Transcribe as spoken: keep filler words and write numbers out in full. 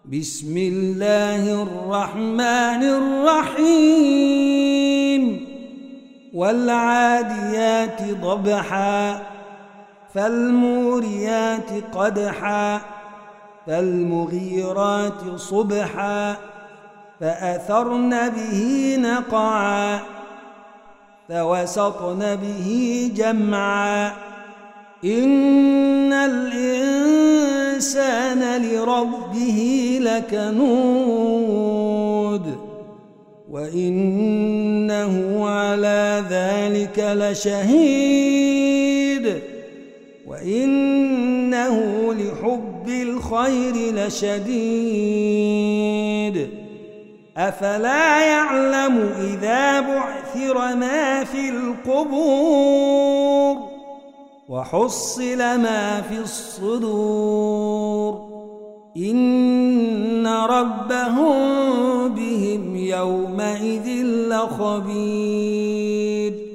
بسم الله الرحمن الرحيم والعاديات ضبحا فالموريات قدحا فالمغيرات صبحا فأثرن به نقعا فوسطن به جمعا إن الإنسان لربه لكنود وإنه على ذلك لشهيد وإنه لحب الخير لشديد أفلا يعلم إذا بعثر ما في القبور وحصل ما في الصدور إن ربهم بهم يومئذ لخبير.